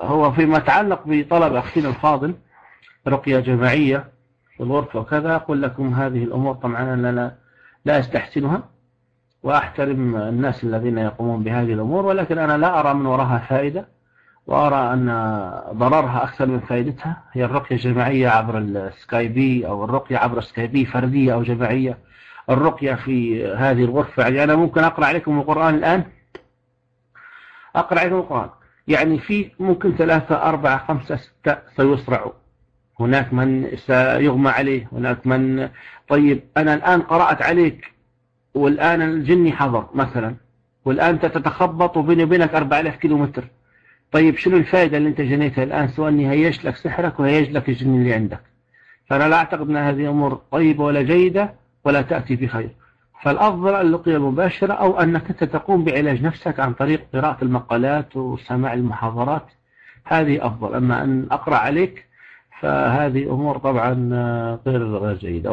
هو فيما يتعلق بطلب أخينا الفاضل رقية جماعية في الغرفة وكذا، أقول لكم هذه الأمور طبعا أنا لا أستحسنها، وأحترم الناس الذين يقومون بهذه الأمور، ولكن أنا لا أرى من وراها فائدة، وأرى أن ضررها أكثر من فائدتها. هي الرقية الجماعية عبر السكايبي، أو الرقية عبر سكايبي فردية أو جماعية، الرقية في هذه الغرفة. يعني أنا ممكن أقرأ عليكم القرآن الآن، أقرأ عليكم القرآن، يعني في ممكن 3 4 5 6 سيصرعوا، هناك من سيغمى عليه، هناك من. طيب أنا الآن قرأت عليك، والآن الجني حضر مثلا، والآن أنت تتخبط وبيني وبينك 4000 كيلومتر. طيب شنو الفائدة اللي أنت جنيتها الآن، سواء أني هيج لك سحرك وهيج لك الجن اللي عندك؟ فأنا لا أعتقد أن هذه أمور طيبة ولا جيدة ولا تأتي بخير. فالأفضل اللقية المباشرة، أو أنك تقوم بعلاج نفسك عن طريق قراءة المقالات وسماع المحاضرات، هذه أفضل. أما أن أقرأ عليك فهذه أمور طبعا غير جيدة.